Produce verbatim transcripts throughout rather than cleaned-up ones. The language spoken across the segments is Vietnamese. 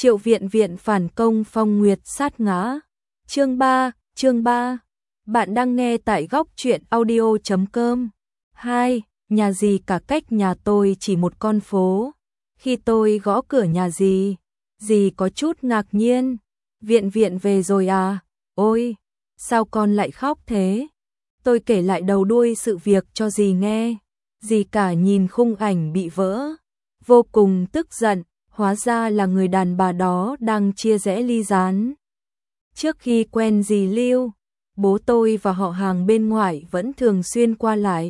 Triệu Viện Viện phản công Phong Nguyệt sát ngã. Chương ba, chương ba. Bạn đang nghe tại góc truyện audio chấm com. hai. Nhà dì cả cách nhà tôi chỉ một con phố. Khi tôi gõ cửa nhà dì, dì có chút ngạc nhiên. Viện Viện về rồi à? Ôi, sao con lại khóc thế? Tôi kể lại đầu đuôi sự việc cho dì nghe. Dì cả nhìn khung ảnh bị vỡ, vô cùng tức giận. Hóa ra là người đàn bà đó đang chia rẽ ly gián. Trước khi quen dì Lưu, bố tôi và họ hàng bên ngoài vẫn thường xuyên qua lại.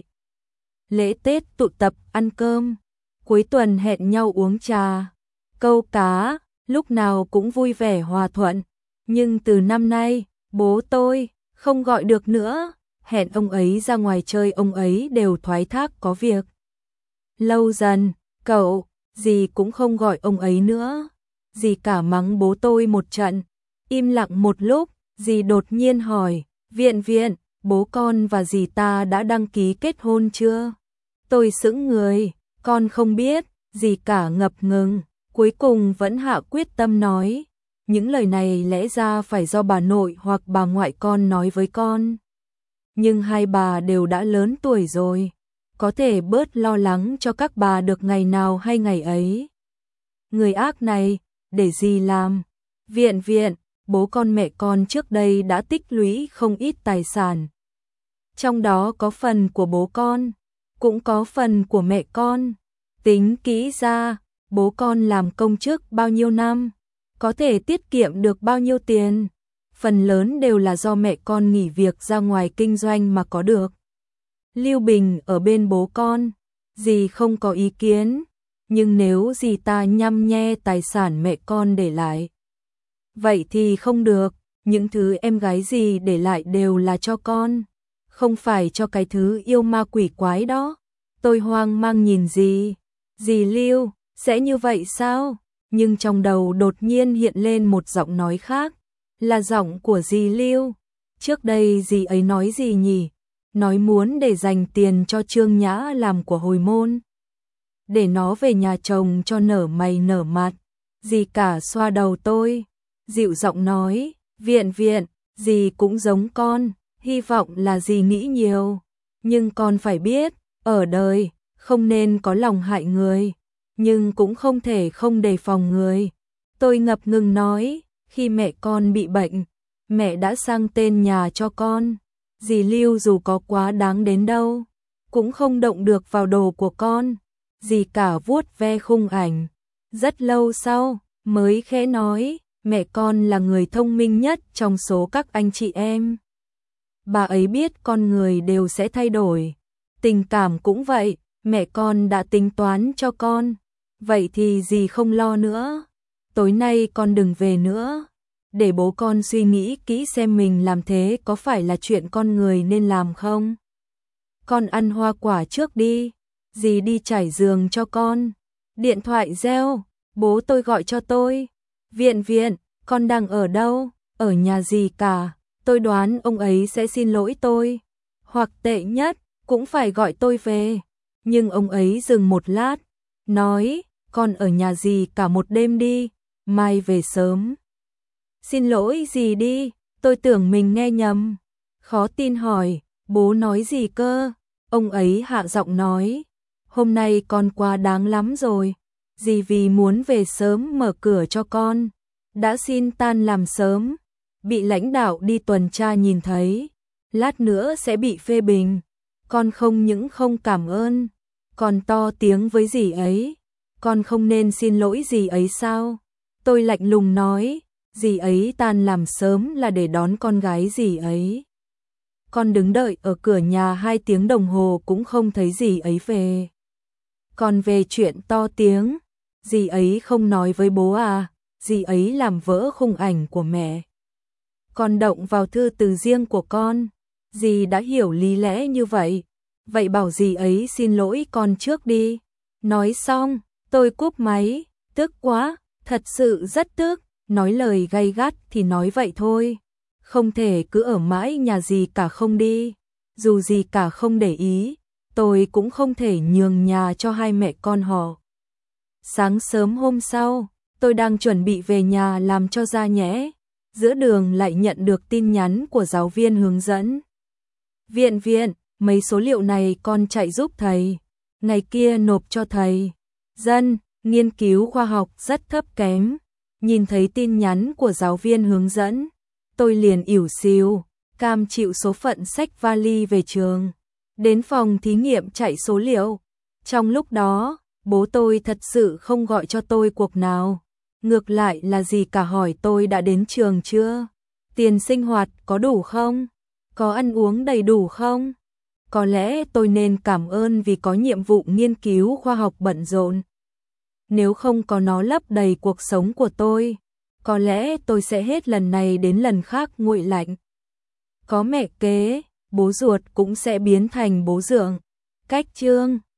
Lễ Tết tụ tập ăn cơm, cuối tuần hẹn nhau uống trà, câu cá, lúc nào cũng vui vẻ hòa thuận. Nhưng từ năm nay, bố tôi không gọi được nữa, hẹn ông ấy ra ngoài chơi ông ấy đều thoái thác có việc. Lâu dần, cậu, dì cũng không gọi ông ấy nữa. Dì cả mắng bố tôi một trận. Im lặng một lúc, dì đột nhiên hỏi, Viện Viện, bố con và dì ta đã đăng ký kết hôn chưa? Tôi sững người, con không biết. Dì cả ngập ngừng, cuối cùng vẫn hạ quyết tâm nói. Những lời này lẽ ra phải do bà nội hoặc bà ngoại con nói với con. Nhưng hai bà đều đã lớn tuổi rồi, có thể bớt lo lắng cho các bà được ngày nào hay ngày ấy. Người ác này, để gì làm? Viện Viện, bố con mẹ con trước đây đã tích lũy không ít tài sản. Trong đó có phần của bố con, cũng có phần của mẹ con. Tính kỹ ra, bố con làm công chức bao nhiêu năm, có thể tiết kiệm được bao nhiêu tiền. Phần lớn đều là do mẹ con nghỉ việc ra ngoài kinh doanh mà có được. Lưu Bình ở bên bố con, dì không có ý kiến, nhưng nếu dì ta nhăm nhe tài sản mẹ con để lại, vậy thì không được. Những thứ em gái dì để lại đều là cho con, không phải cho cái thứ yêu ma quỷ quái đó. Tôi hoang mang nhìn dì. Dì Lưu, sẽ như vậy sao? Nhưng trong đầu đột nhiên hiện lên một giọng nói khác, là giọng của dì Lưu. Trước đây dì ấy nói gì nhỉ? Nói muốn để dành tiền cho Trương Nhã làm của hồi môn, để nó về nhà chồng cho nở mày nở mặt. Dì cả xoa đầu tôi, dịu giọng nói, Viện Viện, dì cũng giống con, hy vọng là dì nghĩ nhiều. Nhưng con phải biết, ở đời, không nên có lòng hại người, nhưng cũng không thể không đề phòng người. Tôi ngập ngừng nói, khi mẹ con bị bệnh, mẹ đã sang tên nhà cho con. Dì Lưu dù có quá đáng đến đâu, cũng không động được vào đồ của con. Dì cả vuốt ve khung ảnh, rất lâu sau mới khẽ nói, mẹ con là người thông minh nhất trong số các anh chị em. Bà ấy biết con người đều sẽ thay đổi, tình cảm cũng vậy, mẹ con đã tính toán cho con, vậy thì dì không lo nữa. Tối nay con đừng về nữa, để bố con suy nghĩ kỹ xem mình làm thế có phải là chuyện con người nên làm không. Con ăn hoa quả trước đi, dì đi trải giường cho con. Điện thoại reo, bố tôi gọi cho tôi. Viện Viện, con đang ở đâu? Ở nhà dì cả. Tôi đoán ông ấy sẽ xin lỗi tôi, hoặc tệ nhất cũng phải gọi tôi về. Nhưng ông ấy dừng một lát, nói, con ở nhà dì cả một đêm đi, mai về sớm. Xin lỗi gì đi, tôi tưởng mình nghe nhầm. Khó tin hỏi, bố nói gì cơ? Ông ấy hạ giọng nói, hôm nay con quá đáng lắm rồi. Dì vì muốn về sớm mở cửa cho con, đã xin tan làm sớm. Bị lãnh đạo đi tuần tra nhìn thấy, lát nữa sẽ bị phê bình. Con không những không cảm ơn, còn to tiếng với dì ấy. Con không nên xin lỗi dì ấy sao? Tôi lạnh lùng nói, dì ấy tan làm sớm là để đón con gái dì ấy. Con đứng đợi ở cửa nhà hai tiếng đồng hồ cũng không thấy dì ấy về. Còn về chuyện to tiếng, dì ấy không nói với bố à? Dì ấy làm vỡ khung ảnh của mẹ, còn động vào thư từ riêng của con. Dì đã hiểu lý lẽ như vậy, vậy bảo dì ấy xin lỗi con trước đi. Nói xong, tôi cúp máy, tức quá, thật sự rất tức. Nói lời gay gắt thì nói vậy thôi, không thể cứ ở mãi nhà dì cả không đi. Dù dì cả không để ý, tôi cũng không thể nhường nhà cho hai mẹ con họ. Sáng sớm hôm sau, tôi đang chuẩn bị về nhà làm cho ra nhẽ. Giữa đường lại nhận được tin nhắn của giáo viên hướng dẫn. Viện viện, mấy số liệu này con chạy giúp thầy. Ngày kia nộp cho thầy. Dân, nghiên cứu khoa học rất thấp kém. Nhìn thấy tin nhắn của giáo viên hướng dẫn, tôi liền ỉu xìu, cam chịu số phận xách vali về trường. Đến phòng thí nghiệm chạy số liệu. Trong lúc đó, bố tôi thật sự không gọi cho tôi cuộc nào. Ngược lại là gì cả hỏi tôi đã đến trường chưa? Tiền sinh hoạt có đủ không? Có ăn uống đầy đủ không? Có lẽ tôi nên cảm ơn vì có nhiệm vụ nghiên cứu khoa học bận rộn. Nếu không có nó lấp đầy cuộc sống của tôi, có lẽ tôi sẽ hết lần này đến lần khác nguội lạnh. Có mẹ kế, bố ruột cũng sẽ biến thành bố dượng. Cách chương